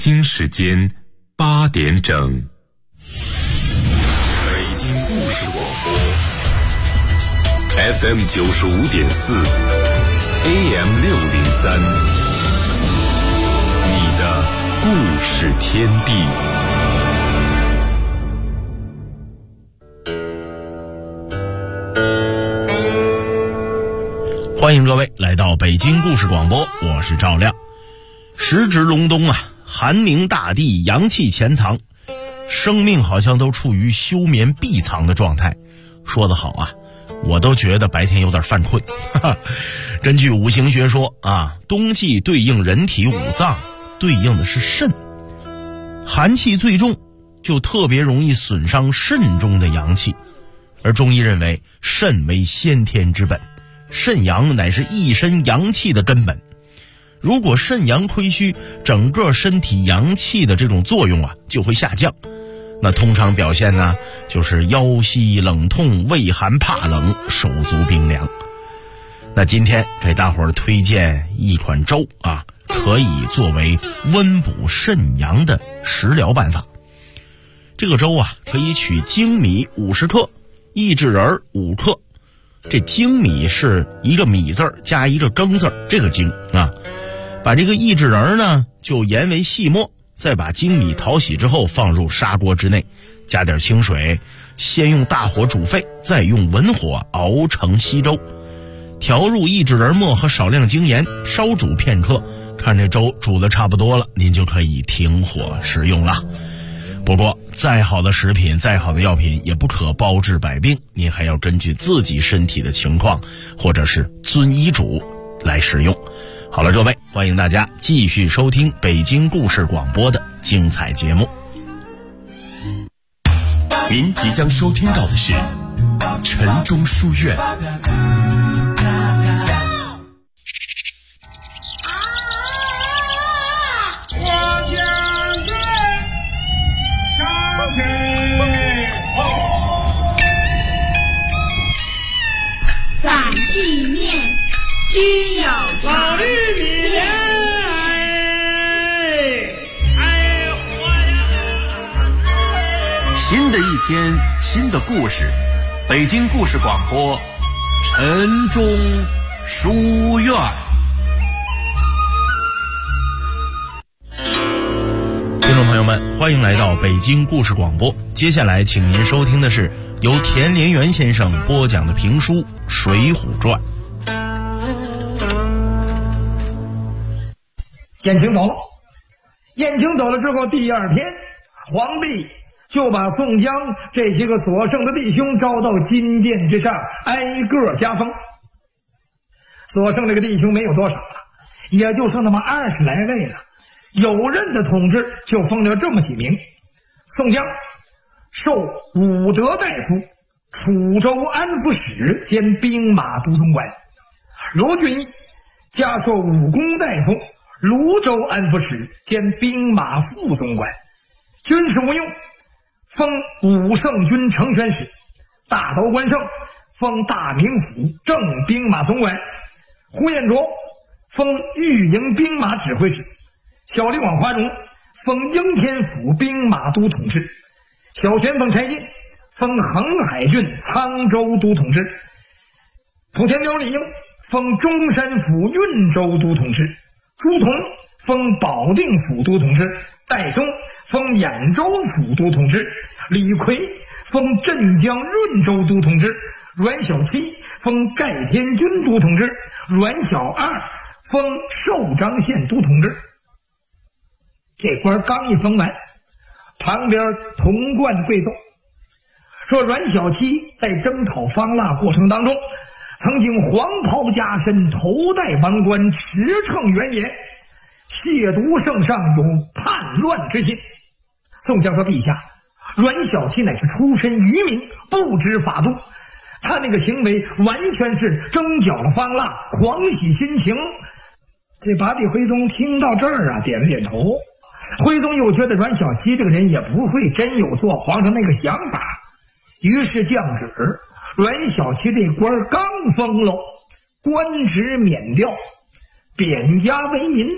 京时间8点整。北京故事广播 FM 95.4 AM 603，你的故事天地。 欢迎各位来到北京故事广播，我是赵亮。时值隆冬啊，寒凝大地，阳气潜藏，生命好像都处于休眠闭藏的状态。说得好啊，我都觉得白天有点犯困。根据五行学说啊，冬季对应人体五脏，对应的是肾，寒气最重，就特别容易损伤肾中的阳气。而中医认为，肾为先天之本，肾阳乃是一身阳气的根本。如果肾阳亏虚，整个身体阳气的这种作用啊就会下降。那通常表现呢，就是腰膝冷痛、畏寒怕冷、手足冰凉。那今天给大伙儿推荐一款粥啊，可以作为温补肾阳的食疗办法。这个粥啊，可以取精米50克，益智仁5克。这精米是一个米字加一个庚字，这个精啊。把这个益智仁呢就研为细末，再把精米淘洗之后放入砂锅之内，加点清水，先用大火煮沸，再用文火熬成稀粥，调入益智仁末和少量精盐，烧煮片刻，看这粥煮得差不多了，您就可以停火食用了。不过再好的食品，再好的药品也不可包治百病，您还要根据自己身体的情况或者是遵医嘱来食用。好了，各位，欢迎大家继续收听北京故事广播的精彩节目。 您即将收听到的是晨钟书院。 在地面只有老绿米莲， 新的一天，新的故事，北京故事广播，晨钟书院。 听众朋友们，欢迎来到北京故事广播。接下来请您收听的是由田连元先生播讲的评书《水浒传》。 燕青走了，燕青走了之后，第二天皇帝就把宋江这些个所剩的弟兄招到金殿之上，挨个加封。所剩这个弟兄没有多少了，也就剩那么20来位了。有任的统治就封了这么几名：宋江授武德大夫、楚州安抚使兼兵马都总管；罗俊义加授武功大夫、泸州安抚使兼兵马副总管；军事吴用封武圣军承宣使；大刀关胜封大名府正兵马总管；呼延灼封御营兵马指挥使；小李广花荣封应天府兵马都统制；小旋风柴进封恒海郡沧州都统制；莆田苗李应封中山府运州都统制；朱仝封保定府都统制；戴宗封兖州府都统制；李逵封镇江润州都统制；阮小七封盖天军都统制；阮小二封寿张县都统制。这官刚一封完，旁边童贯贵奏说，阮小七在征讨方腊过程当中，曾经黄袍加身，头戴王冠，驰骋原野，亵渎圣上，有叛乱之心。宋江说，陛下，阮小七乃是出身愚民，不知法度，他那个行为完全是征剿了方腊，狂喜心情。这把李徽宗听到这儿啊，点了点头。徽宗又觉得阮小七这个人也不会真有做皇上那个想法，于是降旨，阮小七这官刚封了，官职免掉，贬家为民，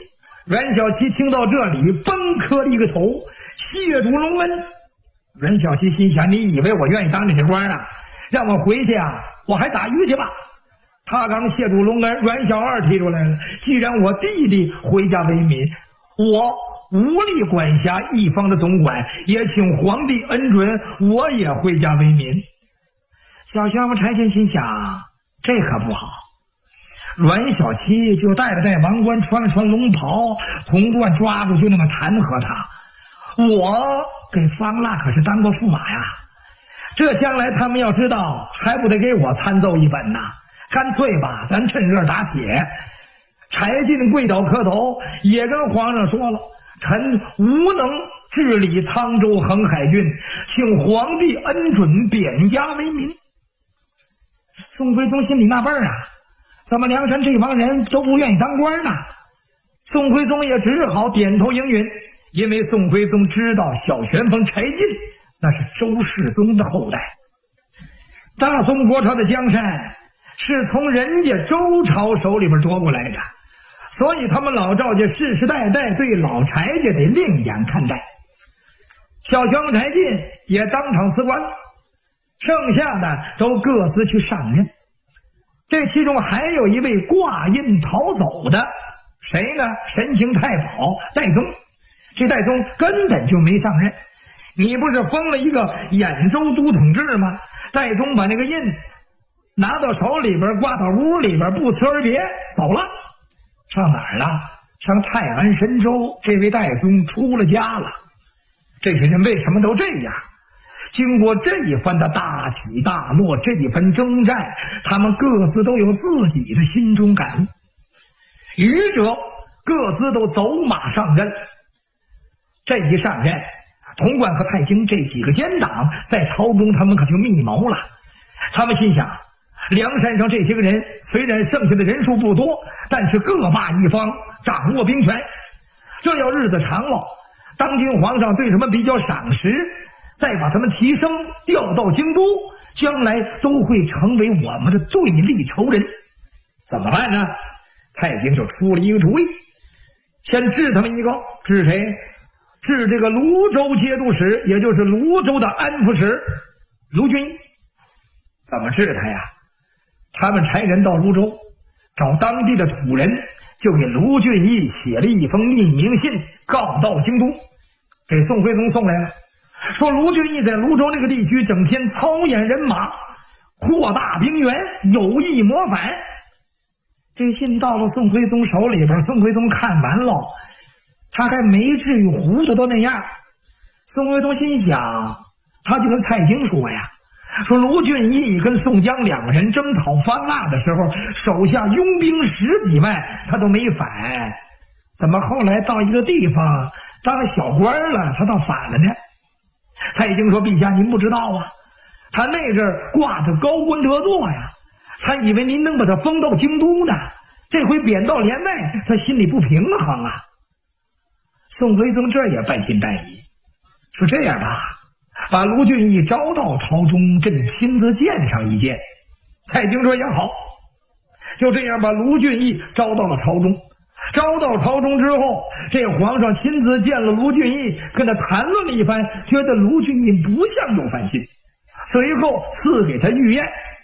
阮小七听到这里，崩磕了一个头，谢主隆恩。阮小七心想：你以为我愿意当这些官啊？让我回去啊，我还打鱼去吧。他刚谢主隆恩，阮小二提出来了：既然我弟弟回家为民，我无力管辖一方的总管，也请皇帝恩准，我也回家为民。小宣夫柴进心想：这可不好。阮小七就带了王冠，穿了龙袍，童贯抓住就那么弹劾他：我给方腊可是当过驸马呀，这将来他们要知道，还不得给我参奏一本呐？干脆吧，咱趁热打铁。柴进跪倒磕头，也跟皇上说了：臣无能治理沧州横海郡，请皇帝恩准贬家为民。宋徽宗心里纳闷啊，怎么梁山这帮人都不愿意当官呢？宋徽宗也只好点头应允，因为宋徽宗知道小旋风柴进那是周世宗的后代，大宋国朝的江山是从人家周朝手里边夺过来的，所以他们老赵家世世代代对老柴家得另眼看待。小旋风柴进也当场辞官，剩下的都各自去上任。这其中还有一位挂印逃走的，谁呢？神行太保戴宗。这戴宗根本就没上任，你不是封了一个兖州都统制吗？戴宗把那个印拿到手里边，挂到屋里边，不辞而别走了。上哪儿了？上泰安神州。这位戴宗出了家了。这些人为什么都这样？经过这一番的大起大落，这一番征战，他们各自都有自己的心中感悟。愚者各自都走马上任。这一上任，童贯和蔡京这几个奸党在朝中他们可就密谋了。他们心想，梁山上这些个人虽然剩下的人数不多，但是各霸一方，掌握兵权。这要日子长了，当今皇上对他们比较赏识，再把他们提升调到京都，将来都会成为我们的对立仇人。怎么办呢？蔡京就出了一个主意，先治他们一个。治谁？治这个泸州节度使，也就是泸州的安抚使卢俊义。怎么治他呀？他们差人到泸州，找当地的土人，就给卢俊义写了一封匿名信，告到京都，给宋徽宗送来了。说卢俊义在泸州那个地区整天操演人马，扩大兵源，有意谋反。这信到了宋徽宗手里边，宋徽宗看完了，他还没至于糊涂到那样。宋徽宗心想，他就跟蔡京说呀，说卢俊义跟宋江两个人征讨方腊的时候，手下拥兵10几万，他都没反，怎么后来到一个地方当小官了，他倒反了呢？蔡京说：陛下您不知道啊，他那阵儿挂着高官得坐呀，他以为您能把他封到京都呢，这回贬到连外，他心里不平衡啊。宋徽宗这也半信半疑，说这样吧，把卢俊义招到朝中，朕亲自见上一见。蔡京说也好，就这样把卢俊义招到了朝中。招到朝中之后，这皇上亲自见了卢俊义，跟他谈论了一番，觉得卢俊义不像有反心，随后赐给他御宴。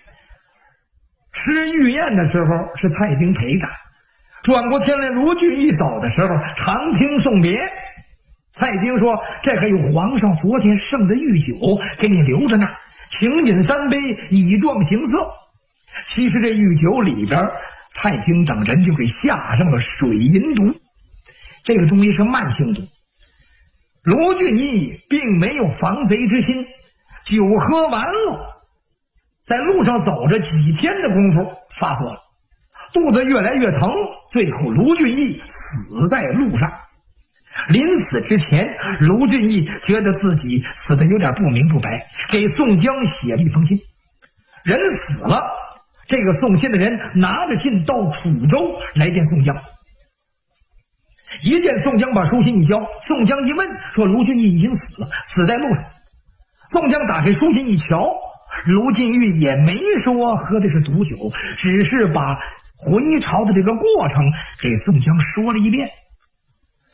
吃御宴的时候是蔡京陪着，转过天来卢俊义走的时候长听送别。蔡京说：这还有皇上昨天剩的御酒给你留着呢，请饮3杯以壮形色。其实这御酒里边，蔡京等人就给下上了水银毒，这个东西是慢性毒。卢俊义并没有防贼之心，酒喝完了，在路上走着几天的功夫发作了，肚子越来越疼，最后卢俊义死在路上。临死之前，卢俊义觉得自己死得有点不明不白，给宋江写了一封信。人死了，这个送信的人拿着信到楚州来见宋江。一见宋江，把书信一交，宋江一问，说卢俊义已经死了，死在路上。宋江打开书信一瞧，卢俊义也没说喝的是毒酒，只是把回朝的这个过程给宋江说了一遍。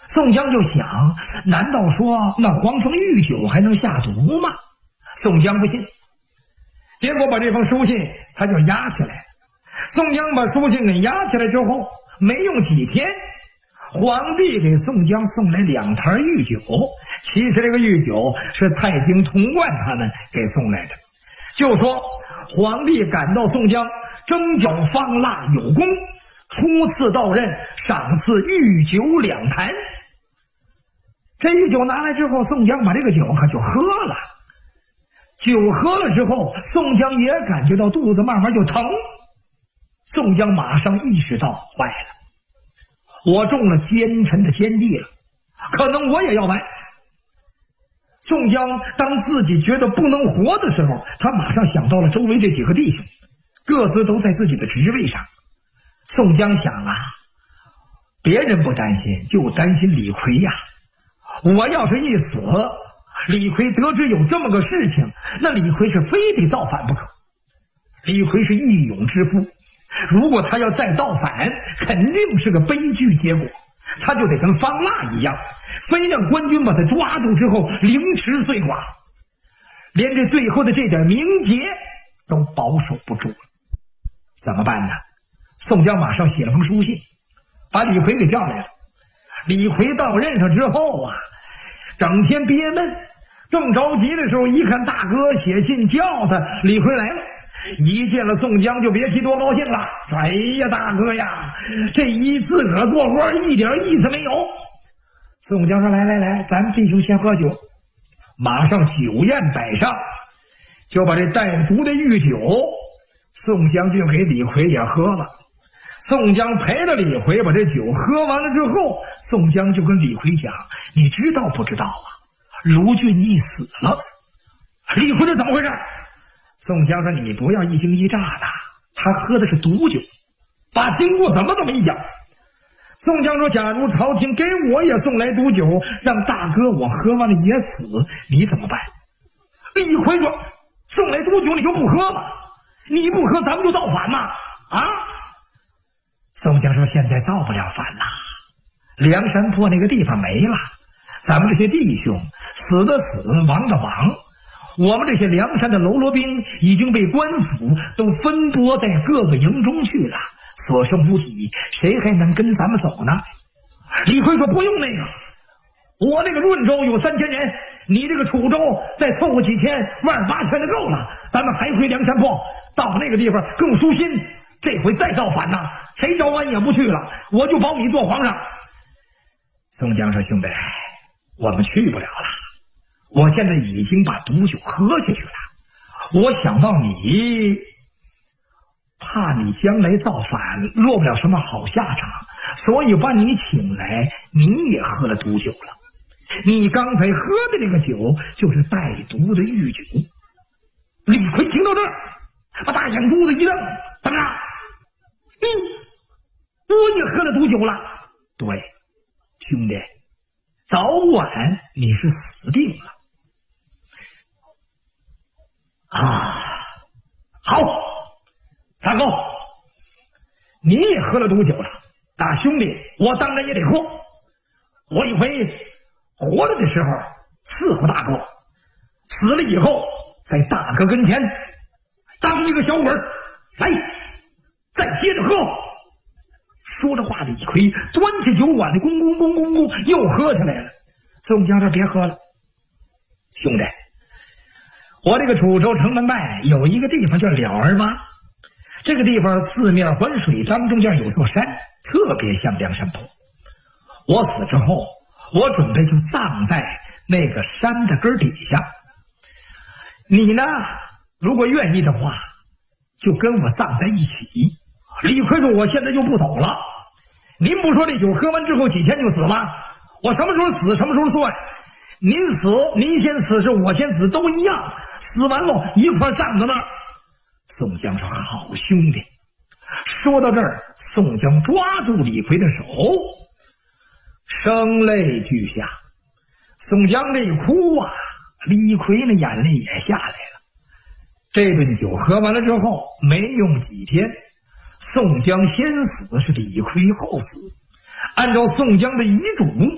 宋江就想，难道说那黄蜂御酒还能下毒吗？宋江不信，结果把这封书信他就压起来了。宋江把书信给压起来之后，没用几天，皇帝给宋江送来2坛御酒。其实这个御酒是蔡京、童贯他们给送来的。就说皇帝感到宋江征剿方腊有功，初次到任，赏赐御酒2坛。这御酒拿来之后，宋江把这个酒可就喝了。酒喝了之后，宋江也感觉到肚子慢慢就疼。宋江马上意识到，坏了，我中了奸臣的奸计了，可能我也要完。宋江当自己觉得不能活的时候，他马上想到了周围这几个弟兄，各自都在自己的职位上。宋江想啊，别人不担心，就担心李逵呀。我要是一死，李逵得知有这么个事情，那李逵是非得造反不可。李逵是义勇之夫，如果他要再造反，肯定是个悲剧结果，他就得跟方腊一样，非让官军把他抓住之后凌迟碎剐，连这最后的这点名节都保守不住了。怎么办呢？宋江马上写了封书信，把李逵给叫来了。李逵到任上之后啊，整天憋闷，正着急的时候，一看大哥写信叫他，李逵来了，一见了宋江就别提多高兴了。哎呀，大哥呀，这自个儿做官一点意思没有。宋江说，来来来，咱们弟兄先喝酒。马上酒宴摆上，就把这带毒的御酒，宋江就给李逵也喝了。宋江陪着李逵把这酒喝完了之后，宋江就跟李逵讲，你知道不知道啊，卢俊义死了。李逵这怎么回事？宋江说，你不要一惊一乍的，他喝的是毒酒，把经过怎么一讲。宋江说，假如朝廷给我也送来毒酒，让大哥我喝完了也死，你怎么办？李逵说，送来毒酒你就不喝吗？你不喝咱们就造反吗？啊？宋江说，现在造不了反了，梁山泊那个地方没了，咱们这些弟兄死的死，亡的亡，我们这些梁山的喽啰兵已经被官府都分拨在各个营中去了，所剩无几，谁还能跟咱们走呢？李逵说，不用那个，我那个润州有3000人，你这个楚州再凑合几千，18000的够了，咱们还回梁山泊，到那个地方更舒心，这回再造反呐，谁招安也不去了，我就保你做皇上。宋江说，兄弟，我们去不了了，我现在已经把毒酒喝下去了，我想到你怕你将来造反落不了什么好下场，所以把你请来，你也喝了毒酒了。你刚才喝的那个酒就是带毒的御酒。李逵听到这儿，把大眼珠子一瞪，怎么着？我也喝了毒酒了。对，兄弟，早晚你是死定了啊！好，大哥，你也喝了毒酒了，那兄弟我当然也得喝。我一回活着的时候伺候大哥，死了以后在大哥跟前当一个小鬼儿，来，再接着喝。说着话，李逵端起酒碗的咣咣咣咣咣又喝起来了。宋江说，别喝了，兄弟，我这个楚州城门外有一个地方叫了儿洼，这个地方四面环水，当中间有座山，特别像梁山泊。我死之后，我准备就葬在那个山的根底下，你呢如果愿意的话，就跟我葬在一起。李逵说，我现在就不走了，您不说这酒喝完之后几天就死吗？我什么时候死什么时候算，您死您先死是我先死都一样，死完了一块葬在那儿。宋江说，好兄弟。说到这儿，宋江抓住李逵的手，声泪俱下。宋江这一哭啊，李逵那眼泪也下来了。这顿酒喝完了之后，没用几天，宋江先死是李逵后死。按照宋江的遗嘱，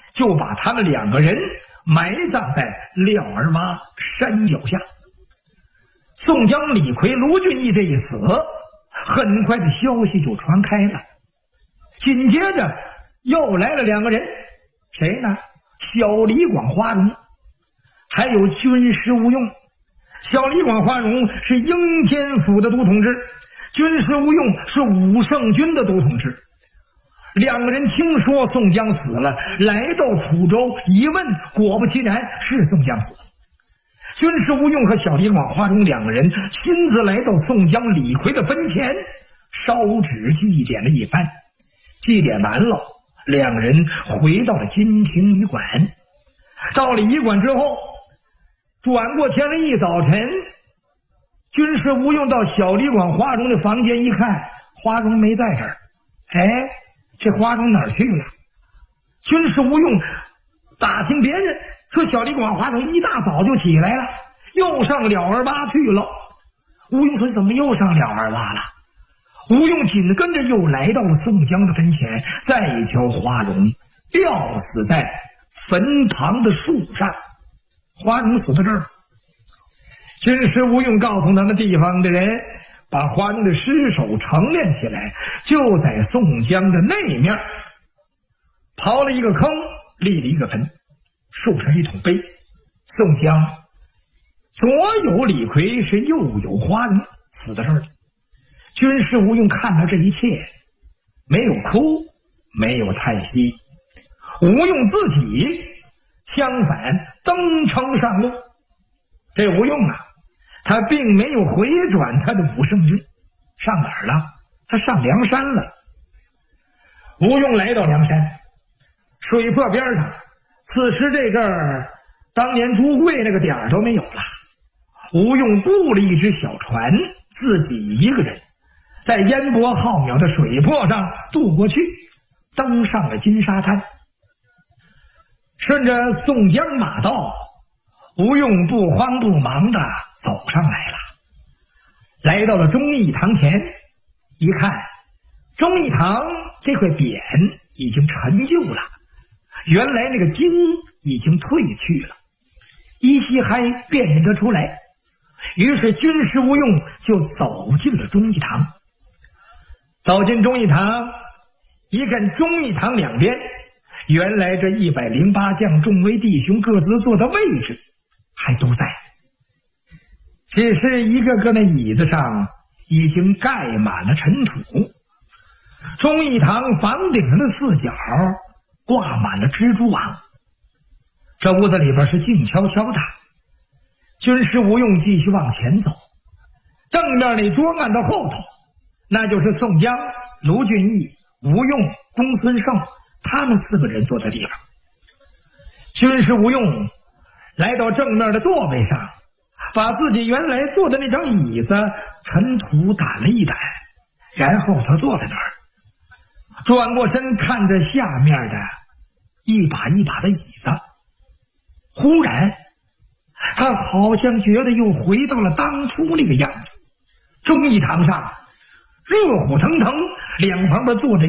就把他们2个人埋葬在廖儿洼山脚下。宋江、李逵、卢俊义这一死，很快的消息就传开了。紧接着又来了2个人，谁呢？小李广、花荣，还有军师吴用。小李广、花荣是应天府的都统制，军师吴用是武圣军的都统制。2个人听说宋江死了，来到楚州一问，果不其然是宋江死了。军师吴用和小李广、花荣2个人亲自来到宋江、李逵的坟前，烧纸祭奠了一番。祭奠完了，2个人回到了金庭医馆。到了医馆之后，转过天来一早晨，军师吴用到小李广、花荣的房间一看，花荣没在这儿。这花荣哪儿去了？军师吴用打听别人说，小李广、花荣一大早就起来了，又上了儿洼去了。吴用说，怎么又上了儿洼了？吴用紧跟着又来到了宋江的坟前，再一瞧，花荣吊死在坟旁的树上。花荣死在这儿。军师吴用告诉他们地方的人，把花荣的尸首盛殓起来，就在宋江的那面刨了一个坑，立了一个坟，竖上一桶碑。宋江左有李逵，是右有花荣，死在这儿了。军师吴用看到这一切，没有哭，没有叹息。吴用自己相反登城上路。这吴用啊，他并没有回转他的武圣军，上哪儿了？他上梁山了。吴用来到梁山水泊边上，此时这阵儿当年朱会那个点儿都没有了。吴用雇了一只小船，自己一个人在烟波浩渺的水泊上渡过去，登上了金沙滩。顺着宋江马道，吴用不慌不忙地走上来了。来到了忠义堂前，一看忠义堂这块匾已经陈旧了，原来那个金已经褪去了，依稀还辨认得出来。于是军师吴用就走进了忠义堂。走进忠义堂，一看忠义堂两边，原来这108将众位弟兄各自坐的位置还都在，只是一个个那椅子上已经盖满了尘土。忠义堂房顶上的四角挂满了蜘蛛网。这屋子里边是静悄悄的。军师吴用继续往前走，正面那桌案的后头，那就是宋江、卢俊义、吴用、公孙胜他们4个人坐的地方。军师吴用来到正面的座位上，把自己原来坐的那张椅子尘土掸了一掸，然后他坐在那儿，转过身看着下面的一把一把的椅子。忽然他好像觉得又回到了当初那个样子。忠义堂上热火腾腾，两旁边坐着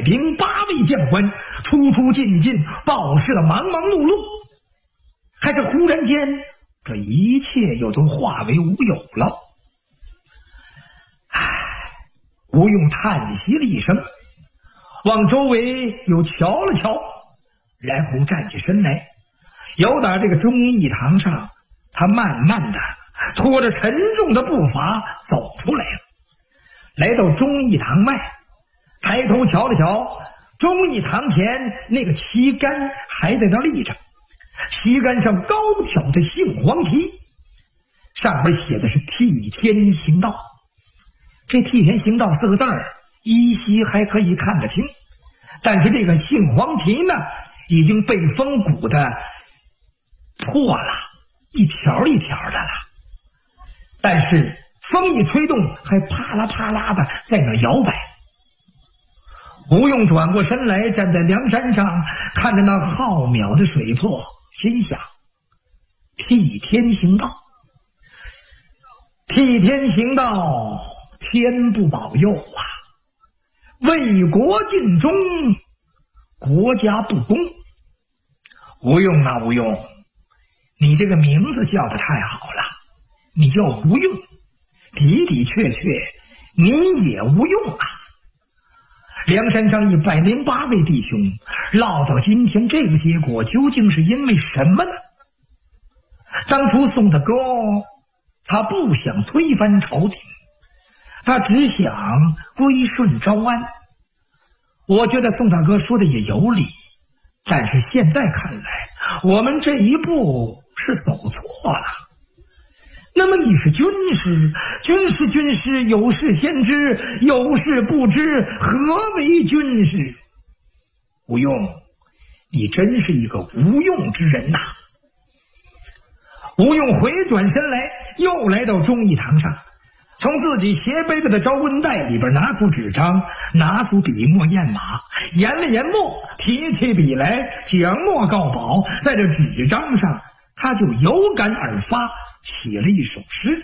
108位将官，出出进进，报事的忙忙碌碌。还是忽然间，这一切又都化为乌有了。吴用叹息了一声，往周围又瞧了瞧，然后站起身来，由打这个忠义堂上，他慢慢的拖着沉重的步伐走出来了。来到忠义堂外，抬头瞧了瞧，忠义堂前那个旗杆还在那立着，旗杆上高挑的杏黄旗，上面写的是替天行道。这替天行道4个字儿依稀还可以看得清，但是这个杏黄旗呢，已经被风鼓的破了，一条一条的了。但是风一吹动，还啪啦啪啦的在那摇摆。吴用转过身来，站在梁山上，看着那浩渺的水泊，心想：替天行道，替天行道，天不保佑啊！为国尽忠，国家不公。 吴用啊吴用，你这个名字叫的太好了，你叫吴用，的的确确你也无用啊。梁山上108位弟兄落到今天这个结果，究竟是因为什么呢？当初宋大哥他不想推翻朝廷，他只想归顺招安。我觉得宋大哥说的也有理，但是现在看来，我们这一步是走错了。那么你是军师，军师有事先知，有事不知，何为军师？吴用，你真是一个无用之人呐！吴用回转身来，又来到忠义堂上，从自己斜背着的招魂袋里边拿出纸张，拿出笔墨砚码，研了研墨，提起笔来，讲墨告宝，在这纸张上他就有感而发，写了一首诗：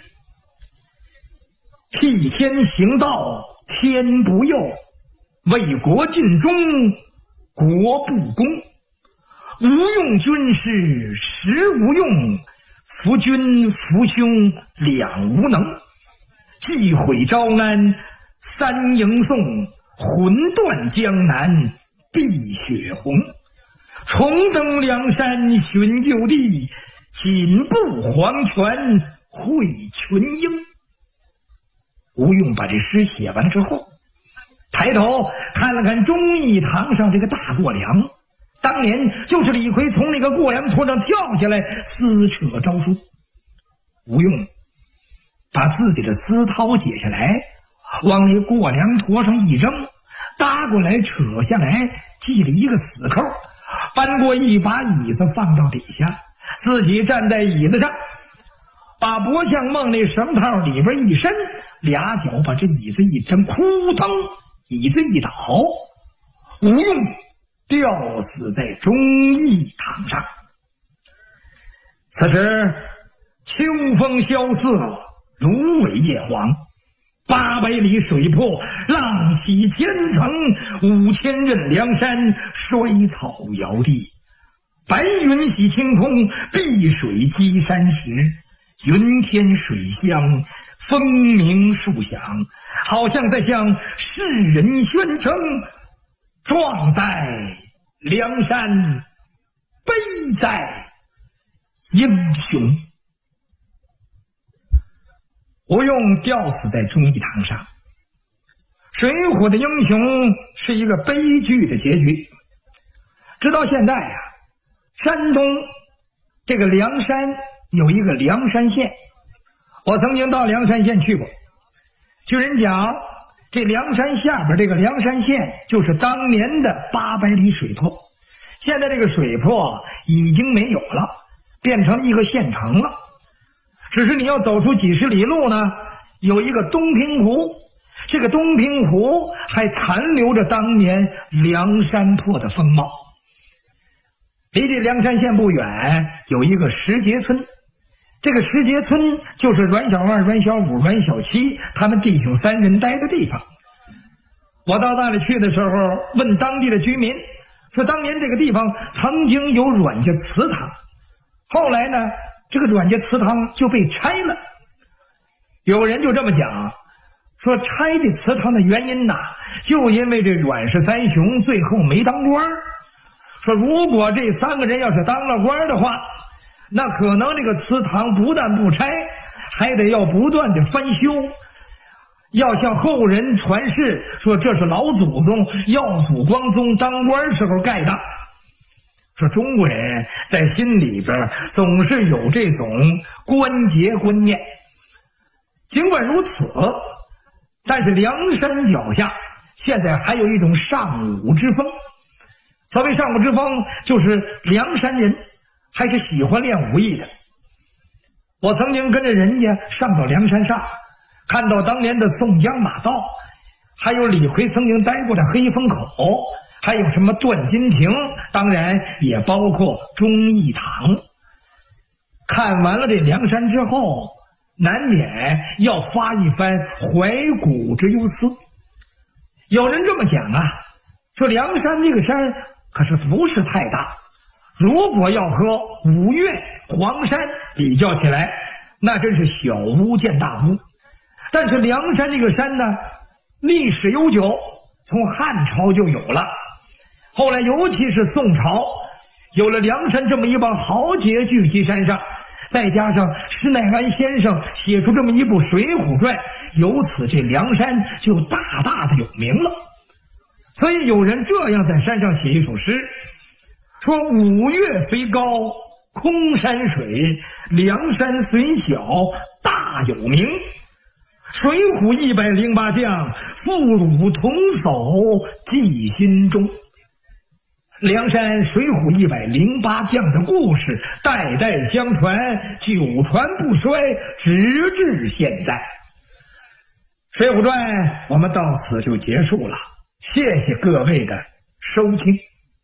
替天行道天不佑，为国尽忠国不公。无用军师实无用，扶君扶兄两无能。既毁招安三迎宋，魂断江南碧血红。重登梁山寻旧地，紧步黄泉会群英。吴用把这诗写完之后，抬头看了看忠义堂上这个大过梁，当年就是李逵从那个过梁托上跳下来撕扯诏书。吴用把自己的丝绦解下来，往那过梁托上一扔，搭过来扯下来，系了一个死扣，搬过一把椅子放到底下，自己站在椅子上，把脖项梦那绳套里边一伸，俩脚把这椅子一蹬，扑腾，椅子一倒，吴用吊死在忠义堂上。此时秋风萧瑟，芦苇叶黄，800里水泊，浪起千层，5000仞梁山，衰草摇地。白云洗青空，碧水积山石。云天水乡，风鸣树响，好像在向世人宣称：壮在梁山，悲在英雄。吴用吊死在忠义堂上。水浒的英雄是一个悲剧的结局。直到现在啊，山东这个梁山有一个梁山县，我曾经到梁山县去过。据人讲，这梁山下边这个梁山县就是当年的800里水泊，现在这个水泊已经没有了，变成了一个县城了。只是你要走出几十里路呢，有一个东平湖，这个东平湖还残留着当年梁山泊的风貌。离这梁山县不远有一个石碣村，这个石碣村就是阮小二、阮小五、阮小七他们弟兄3人待的地方。我到那里去的时候，问当地的居民说，当年这个地方曾经有阮家祠堂，后来呢这个阮家祠堂就被拆了。有人就这么讲，说拆这祠堂的原因呐，就因为这阮氏3兄最后没当官。说如果这3个人要是当了官的话，那可能这个祠堂不但不拆，还得要不断的翻修，要向后人传世，说这是老祖宗耀祖光宗当官时候盖的。说中国人在心里边总是有这种关节观念。尽管如此，但是梁山脚下现在还有一种尚武之风。所谓尚武之风，就是梁山人还是喜欢练武艺的。我曾经跟着人家上到梁山上，看到当年的宋江马道，还有李逵曾经待过的黑风口，还有什么段金亭，当然也包括忠义堂。看完了这梁山之后，难免要发一番怀古之忧思。有人这么讲啊，说梁山这个山可是不是太大， 如果要和五岳、黄山比较起来，那真是小巫见大巫。但是梁山这个山呢，历史悠久，从汉朝就有了。后来尤其是宋朝，有了梁山这么一帮豪杰聚集山上，再加上施耐庵先生写出这么一部《水浒传》，由此这梁山就大大的有名了。所以有人这样在山上写一首诗，说五岳虽高空山水，梁山虽小大有名。水浒108将，妇孺童叟记心中。梁山水浒108将的故事代代相传，久传不衰，直至现在。水浒传我们到此就结束了，谢谢各位的收听。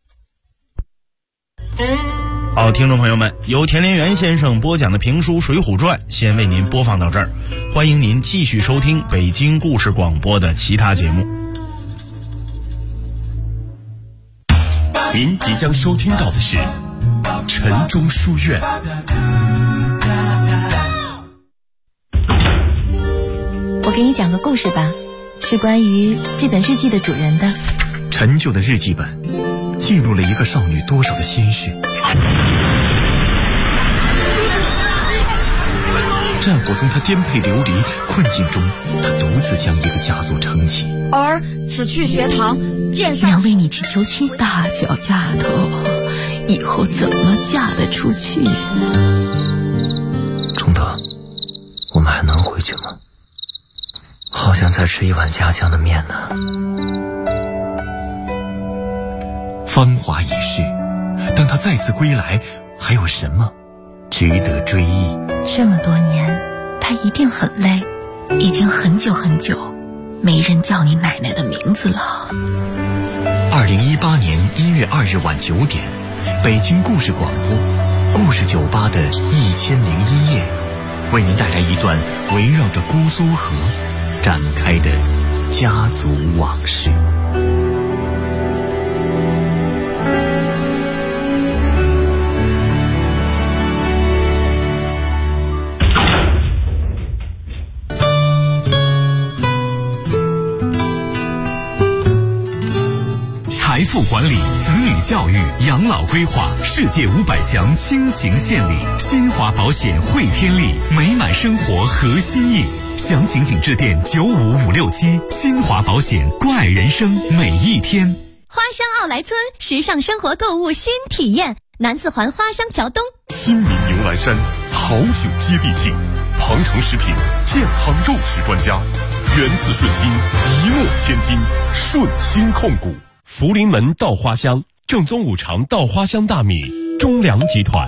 好，听众朋友们，由田连元先生播讲的评书《水浒传》先为您播放到这儿，欢迎您继续收听北京故事广播的其他节目。 您即将收听到的是城中书院。 我给你讲个故事吧，是关于这本日记的主人的。 陈旧的日记本记录了一个少女多少的心血。战火中她颠沛流离，困境中她独自将一个家族撑起。 儿此去学堂，见上。 娘为你去求亲，大脚丫头，以后怎么嫁得出去？ 忠德，我们还能回去吗？好想再吃一碗家乡的面呢。芳华已逝，当他再次归来，还有什么值得追忆？ 这么多年，他一定很累，已经很久很久没人叫你奶奶的名字了。 2018年1月2日晚9点，北京故事广播故事酒吧的1001夜，为您带来一段围绕着姑苏河展开的家族往事。 财富管理、子女教育、养老规划，世界500强倾情献礼，新华保险汇天利，美满生活核心印。详情请致电95567，新华保险，关爱人生每一天。 花乡奥莱村，时尚生活购物新体验，南四环花乡桥东。 亲民迎来山，好景接地气，庞城食品健康肉食专家，源自顺心，一诺千金，顺心控股。福临门稻花香，正宗五常稻花香大米，中粮集团。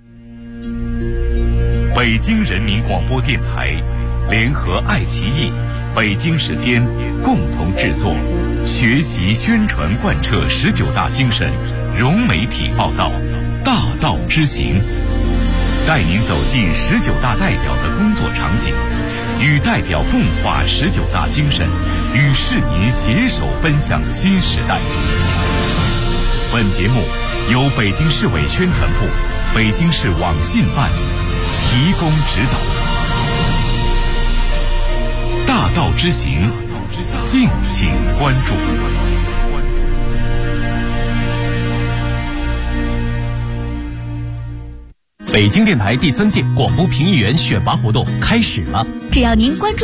北京人民广播电台联合爱奇艺、北京时间共同制作，学习宣传贯彻19大精神，融媒体报道，大道之行，带您走进19大代表的工作场景，与代表共话19大精神，与市民携手奔向新时代。本节目由北京市委宣传部、北京市网信办提供指导。大道之行，敬请关注。 北京电台第3届广播评议员选拔活动开始了， 只要您关注